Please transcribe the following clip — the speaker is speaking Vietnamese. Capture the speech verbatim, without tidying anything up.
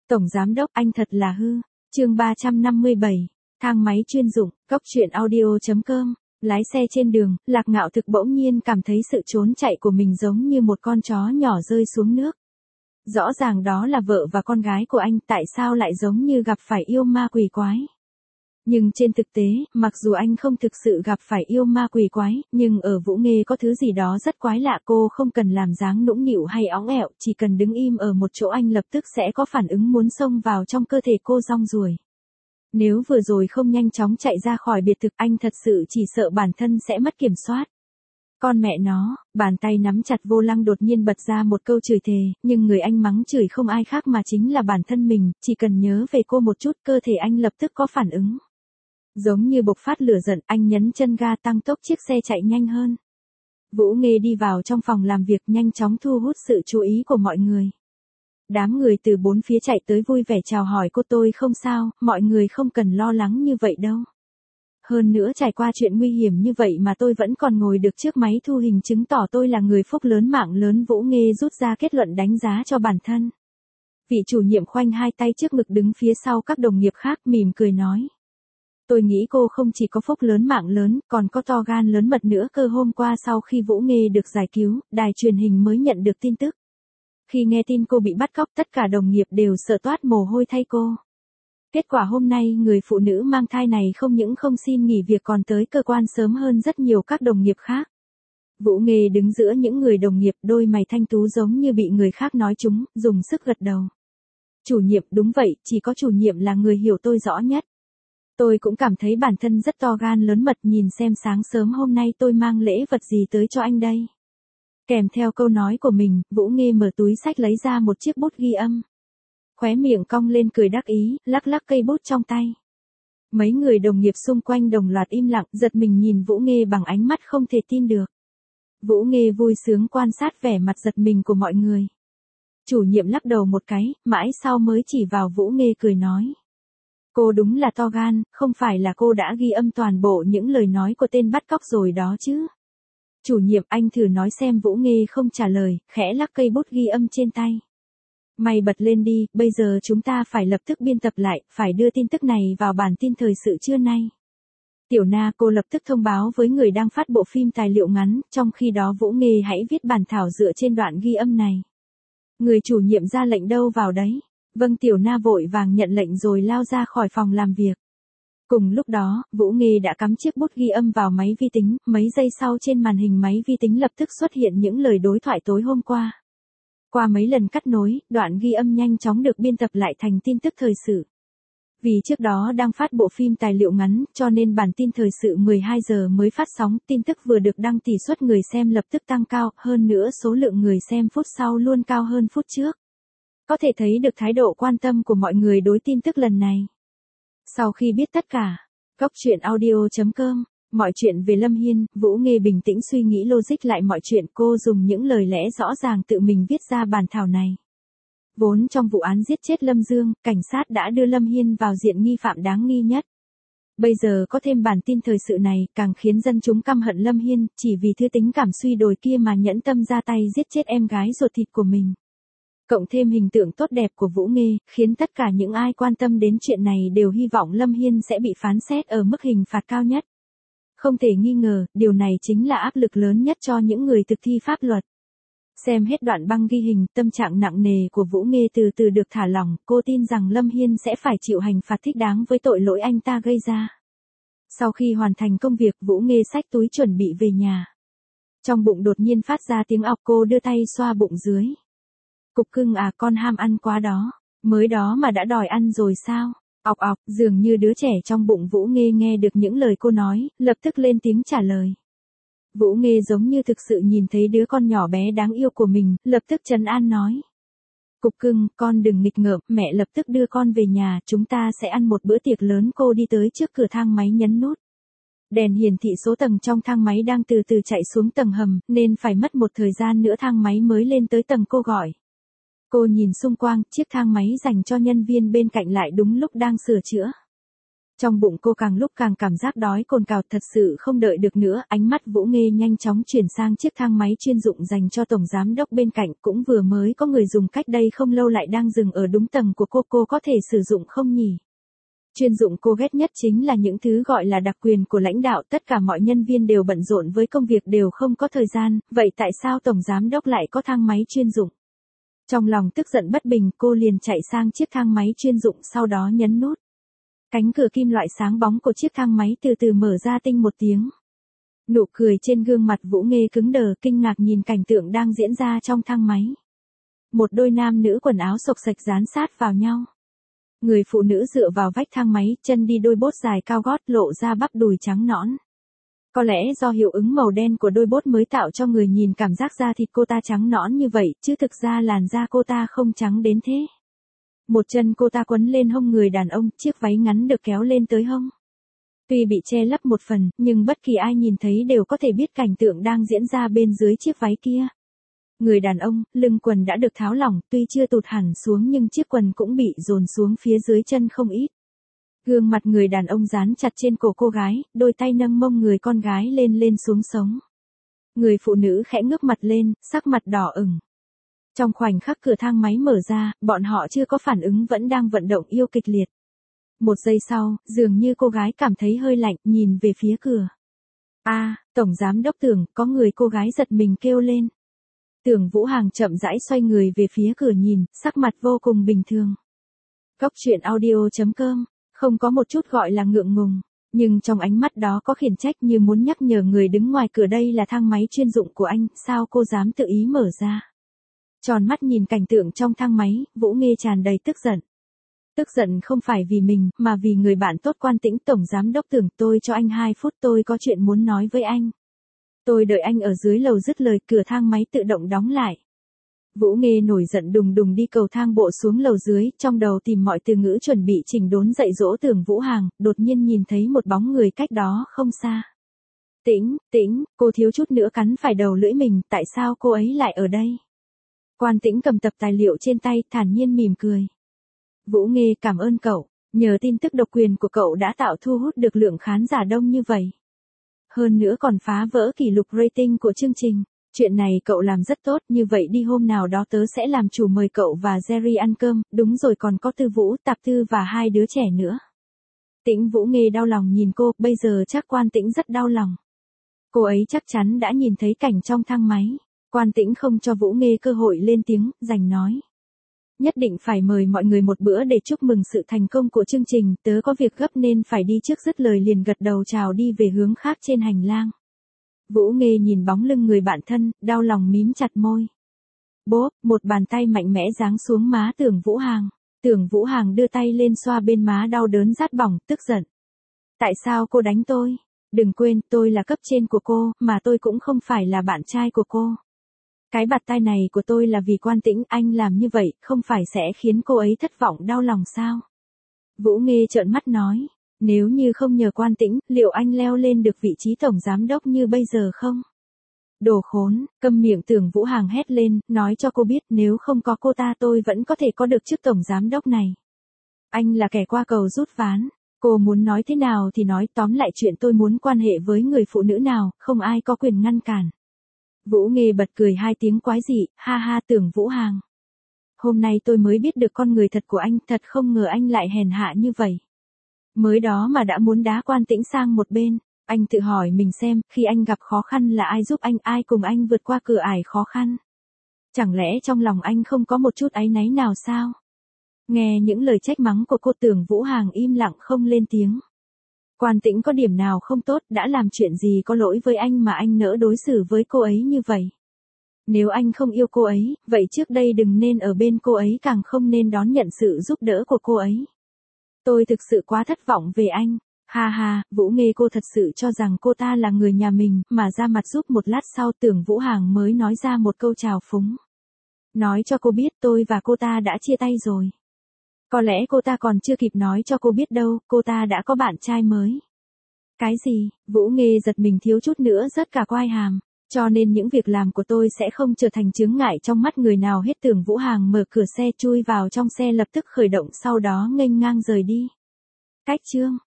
Tổng giám đốc, anh thật là hư. Chương ba trăm năm mươi bảy, thang máy chuyên dụng, cốc truyện audio chấm com. Lái xe trên đường, Lạc Ngạo Thực bỗng nhiên cảm thấy sự trốn chạy của mình giống như một con chó nhỏ rơi xuống nước. Rõ ràng đó là vợ và con gái của anh, tại sao lại giống như gặp phải yêu ma quỷ quái? Nhưng trên thực tế, mặc dù anh không thực sự gặp phải yêu ma quỷ quái, nhưng ở Vũ Nghê có thứ gì đó rất quái lạ, cô không cần làm dáng nũng nịu hay óng ẹo, chỉ cần đứng im ở một chỗ anh lập tức sẽ có phản ứng muốn xông vào trong cơ thể cô rong ruổi. Nếu vừa rồi không nhanh chóng chạy ra khỏi biệt thự, anh thật sự chỉ sợ bản thân sẽ mất kiểm soát. Con mẹ nó, bàn tay nắm chặt vô lăng đột nhiên bật ra một câu chửi thề, nhưng người anh mắng chửi không ai khác mà chính là bản thân mình, chỉ cần nhớ về cô một chút, cơ thể anh lập tức có phản ứng. Giống như bộc phát lửa giận, anh nhấn chân ga tăng tốc chiếc xe chạy nhanh hơn. Vũ Nghê đi vào trong phòng làm việc nhanh chóng thu hút sự chú ý của mọi người. Đám người từ bốn phía chạy tới vui vẻ chào hỏi cô. Tôi không sao, mọi người không cần lo lắng như vậy đâu. Hơn nữa trải qua chuyện nguy hiểm như vậy mà tôi vẫn còn ngồi được trước máy thu hình chứng tỏ tôi là người phúc lớn mạng lớn. Vũ Nghê rút ra kết luận đánh giá cho bản thân. Vị chủ nhiệm khoanh hai tay trước ngực đứng phía sau các đồng nghiệp khác mỉm cười nói. Tôi nghĩ cô không chỉ có phúc lớn mạng lớn, còn có to gan lớn mật nữa cơ. Hôm qua sau khi Vũ Nghê được giải cứu, đài truyền hình mới nhận được tin tức. Khi nghe tin cô bị bắt cóc, tất cả đồng nghiệp đều sợ toát mồ hôi thay cô. Kết quả hôm nay người phụ nữ mang thai này không những không xin nghỉ việc còn tới cơ quan sớm hơn rất nhiều các đồng nghiệp khác. Vũ Nghê đứng giữa những người đồng nghiệp, đôi mày thanh tú giống như bị người khác nói trúng, dùng sức gật đầu. Chủ nhiệm, đúng vậy, chỉ có chủ nhiệm là người hiểu tôi rõ nhất. Tôi cũng cảm thấy bản thân rất to gan lớn mật. Nhìn xem sáng sớm hôm nay tôi mang lễ vật gì tới cho anh đây. Kèm theo câu nói của mình, Vũ Nghê mở túi xách lấy ra một chiếc bút ghi âm. Khóe miệng cong lên cười đắc ý, lắc lắc cây bút trong tay. Mấy người đồng nghiệp xung quanh đồng loạt im lặng, giật mình nhìn Vũ Nghê bằng ánh mắt không thể tin được. Vũ Nghê vui sướng quan sát vẻ mặt giật mình của mọi người. Chủ nhiệm lắc đầu một cái, mãi sau mới chỉ vào Vũ Nghê cười nói. Cô đúng là to gan, không phải là cô đã ghi âm toàn bộ những lời nói của tên bắt cóc rồi đó chứ. Chủ nhiệm, anh thử nói xem. Vũ Nghê không trả lời, khẽ lắc cây bút ghi âm trên tay. Mày bật lên đi, bây giờ chúng ta phải lập tức biên tập lại, phải đưa tin tức này vào bản tin thời sự trưa nay. Tiểu Na, cô lập tức thông báo với người đang phát bộ phim tài liệu ngắn, trong khi đó Vũ Nghê hãy viết bản thảo dựa trên đoạn ghi âm này. Người chủ nhiệm ra lệnh đâu vào đấy. Vâng. Tiểu Na vội vàng nhận lệnh rồi lao ra khỏi phòng làm việc. Cùng lúc đó, Vũ Nghê đã cắm chiếc bút ghi âm vào máy vi tính, mấy giây sau trên màn hình máy vi tính lập tức xuất hiện những lời đối thoại tối hôm qua. Qua mấy lần cắt nối, đoạn ghi âm nhanh chóng được biên tập lại thành tin tức thời sự. Vì trước đó đang phát bộ phim tài liệu ngắn, cho nên bản tin thời sự mười hai giờ mới phát sóng, tin tức vừa được đăng tỷ suất người xem lập tức tăng cao, hơn nữa số lượng người xem phút sau luôn cao hơn phút trước. Có thể thấy được thái độ quan tâm của mọi người đối tin tức lần này. Sau khi biết tất cả, cốc truyện audio chấm com, mọi chuyện về Lâm Hiên, Vũ Nghê bình tĩnh suy nghĩ logic lại mọi chuyện. Cô dùng những lời lẽ rõ ràng tự mình viết ra bản thảo này. Vốn trong vụ án giết chết Lâm Dương, cảnh sát đã đưa Lâm Hiên vào diện nghi phạm đáng nghi nhất. Bây giờ có thêm bản tin thời sự này, càng khiến dân chúng căm hận Lâm Hiên, chỉ vì thứ tính cảm suy đồi kia mà nhẫn tâm ra tay giết chết em gái ruột thịt của mình. Cộng thêm hình tượng tốt đẹp của Vũ Nghê, khiến tất cả những ai quan tâm đến chuyện này đều hy vọng Lâm Hiên sẽ bị phán xét ở mức hình phạt cao nhất. Không thể nghi ngờ, điều này chính là áp lực lớn nhất cho những người thực thi pháp luật. Xem hết đoạn băng ghi hình, tâm trạng nặng nề của Vũ Nghê từ từ được thả lỏng, cô tin rằng Lâm Hiên sẽ phải chịu hình phạt thích đáng với tội lỗi anh ta gây ra. Sau khi hoàn thành công việc, Vũ Nghê xách túi chuẩn bị về nhà. Trong bụng đột nhiên phát ra tiếng ọc, cô đưa tay xoa bụng dưới. Cục cưng à, con ham ăn quá đó, mới đó mà đã đòi ăn rồi sao? Ọc ọc, dường như đứa trẻ trong bụng Vũ Nghê nghe được những lời cô nói, lập tức lên tiếng trả lời. Vũ Nghê giống như thực sự nhìn thấy đứa con nhỏ bé đáng yêu của mình, lập tức trấn an nói. Cục cưng, con đừng nghịch ngợm, mẹ lập tức đưa con về nhà, chúng ta sẽ ăn một bữa tiệc lớn. Cô đi tới trước cửa thang máy nhấn nút. Đèn hiển thị số tầng trong thang máy đang từ từ chạy xuống tầng hầm, nên phải mất một thời gian nữa thang máy mới lên tới tầng cô gọi. Cô nhìn xung quanh, chiếc thang máy dành cho nhân viên bên cạnh lại đúng lúc đang sửa chữa. Trong bụng cô càng lúc càng cảm giác đói cồn cào, thật sự không đợi được nữa, ánh mắt Vũ Nghê nhanh chóng chuyển sang chiếc thang máy chuyên dụng dành cho tổng giám đốc bên cạnh, cũng vừa mới có người dùng cách đây không lâu lại đang dừng ở đúng tầng của cô, cô có thể sử dụng không nhỉ? Chuyên dụng cô ghét nhất chính là những thứ gọi là đặc quyền của lãnh đạo, tất cả mọi nhân viên đều bận rộn với công việc, đều không có thời gian, vậy tại sao tổng giám đốc lại có thang máy chuyên dụng? Trong lòng tức giận bất bình, cô liền chạy sang chiếc thang máy chuyên dụng, sau đó nhấn nút. Cánh cửa kim loại sáng bóng của chiếc thang máy từ từ mở ra, tinh một tiếng. Nụ cười trên gương mặt Vũ Nghê cứng đờ, kinh ngạc nhìn cảnh tượng đang diễn ra trong thang máy. Một đôi nam nữ quần áo xộc xệch dán sát vào nhau. Người phụ nữ dựa vào vách thang máy, chân đi đôi bốt dài cao gót, lộ ra bắp đùi trắng nõn. Có lẽ do hiệu ứng màu đen của đôi bốt mới tạo cho người nhìn cảm giác da thịt cô ta trắng nõn như vậy, chứ thực ra làn da cô ta không trắng đến thế. Một chân cô ta quấn lên hông người đàn ông, chiếc váy ngắn được kéo lên tới hông. Tuy bị che lấp một phần, nhưng bất kỳ ai nhìn thấy đều có thể biết cảnh tượng đang diễn ra bên dưới chiếc váy kia. Người đàn ông, lưng quần đã được tháo lỏng, tuy chưa tụt hẳn xuống nhưng chiếc quần cũng bị dồn xuống phía dưới chân không ít. Gương mặt người đàn ông dán chặt trên cổ cô gái, đôi tay nâng mông người con gái lên lên xuống sống. Người phụ nữ khẽ ngước mặt lên, sắc mặt đỏ ửng. Trong khoảnh khắc cửa thang máy mở ra, bọn họ chưa có phản ứng vẫn đang vận động yêu kịch liệt. Một giây sau, dường như cô gái cảm thấy hơi lạnh, nhìn về phía cửa. A, à, tổng giám đốc Tưởng, có người, cô gái giật mình kêu lên. Tưởng Vũ Hàng chậm rãi xoay người về phía cửa nhìn, sắc mặt vô cùng bình thường. Góc truyện audio chấm com, không có một chút gọi là ngượng ngùng, nhưng trong ánh mắt đó có khiển trách, như muốn nhắc nhở người đứng ngoài cửa đây là thang máy chuyên dụng của anh, sao cô dám tự ý mở ra. Tròn mắt nhìn cảnh tượng trong thang máy, Vũ Nghê tràn đầy tức giận. Tức giận không phải vì mình, mà vì người bạn tốt Quan Tĩnh. Tổng giám đốc Tưởng, tôi cho anh hai phút, tôi có chuyện muốn nói với anh. Tôi đợi anh ở dưới lầu. Dứt lời, cửa thang máy tự động đóng lại. Vũ Nghê nổi giận đùng đùng đi cầu thang bộ xuống lầu dưới, trong đầu tìm mọi từ ngữ chuẩn bị chỉnh đốn dạy dỗ Tưởng Vũ Hàng, đột nhiên nhìn thấy một bóng người cách đó không xa. Tĩnh, Tĩnh, cô thiếu chút nữa cắn phải đầu lưỡi mình, tại sao cô ấy lại ở đây? Quan Tĩnh cầm tập tài liệu trên tay, thản nhiên mỉm cười. Vũ Nghê, cảm ơn cậu, nhờ tin tức độc quyền của cậu đã tạo thu hút được lượng khán giả đông như vậy. Hơn nữa còn phá vỡ kỷ lục rating của chương trình. Chuyện này cậu làm rất tốt, như vậy đi hôm nào đó tớ sẽ làm chủ mời cậu và Jerry ăn cơm, đúng rồi còn có Tư Vũ, Tạp Tư và hai đứa trẻ nữa. Tĩnh. Vũ Nghê đau lòng nhìn cô, bây giờ chắc Quan Tĩnh rất đau lòng. Cô ấy chắc chắn đã nhìn thấy cảnh trong thang máy. Quan Tĩnh không cho Vũ Nghê cơ hội lên tiếng, giành nói. Nhất định phải mời mọi người một bữa để chúc mừng sự thành công của chương trình, tớ có việc gấp nên phải đi trước. Dứt lời liền gật đầu chào đi về hướng khác trên hành lang. Vũ Nghê nhìn bóng lưng người bạn thân, đau lòng mím chặt môi. Bốp, một bàn tay mạnh mẽ giáng xuống má Tưởng Vũ Hàng. Tưởng Vũ Hàng đưa tay lên xoa bên má đau đớn rát bỏng, tức giận. Tại sao cô đánh tôi? Đừng quên, tôi là cấp trên của cô, mà tôi cũng không phải là bạn trai của cô. Cái bạt tai này của tôi là vì Quan Tĩnh, anh làm như vậy, không phải sẽ khiến cô ấy thất vọng đau lòng sao? Vũ Nghê trợn mắt nói, nếu như không nhờ Quan Tĩnh, liệu anh leo lên được vị trí tổng giám đốc như bây giờ không? Đồ khốn, câm miệng. Tưởng Vũ Hàng hét lên, nói cho cô biết nếu không có cô ta tôi vẫn có thể có được chức tổng giám đốc này. Anh là kẻ qua cầu rút ván, cô muốn nói thế nào thì nói, tóm lại chuyện tôi muốn quan hệ với người phụ nữ nào, không ai có quyền ngăn cản. Vũ Nghê bật cười hai tiếng quái dị, ha ha. Tưởng Vũ Hàng. Hôm nay tôi mới biết được con người thật của anh, thật không ngờ anh lại hèn hạ như vậy. Mới đó mà đã muốn đá Quan Tĩnh sang một bên, anh tự hỏi mình xem, khi anh gặp khó khăn là ai giúp anh, ai cùng anh vượt qua cửa ải khó khăn. Chẳng lẽ trong lòng anh không có một chút áy náy nào sao? Nghe những lời trách mắng của cô, Tưởng Vũ Hàng im lặng không lên tiếng. Quan Tĩnh có điểm nào không tốt, đã làm chuyện gì có lỗi với anh mà anh nỡ đối xử với cô ấy như vậy? Nếu anh không yêu cô ấy, vậy trước đây đừng nên ở bên cô ấy, càng không nên đón nhận sự giúp đỡ của cô ấy. Tôi thực sự quá thất vọng về anh. Ha ha, Vũ Nghê, cô thật sự cho rằng cô ta là người nhà mình, mà ra mặt giúp. Một lát sau Tưởng Vũ Hàng mới nói ra một câu chào phúng. Nói cho cô biết tôi và cô ta đã chia tay rồi. Có lẽ cô ta còn chưa kịp nói cho cô biết đâu, cô ta đã có bạn trai mới. Cái gì? Vũ Nghê giật mình thiếu chút nữa rớt cả quai hàm. Cho nên những việc làm của tôi sẽ không trở thành chướng ngại trong mắt người nào hết. Tưởng Vũ Hàng mở cửa xe, chui vào trong xe, lập tức khởi động, sau đó nghênh ngang rời đi. Cách chương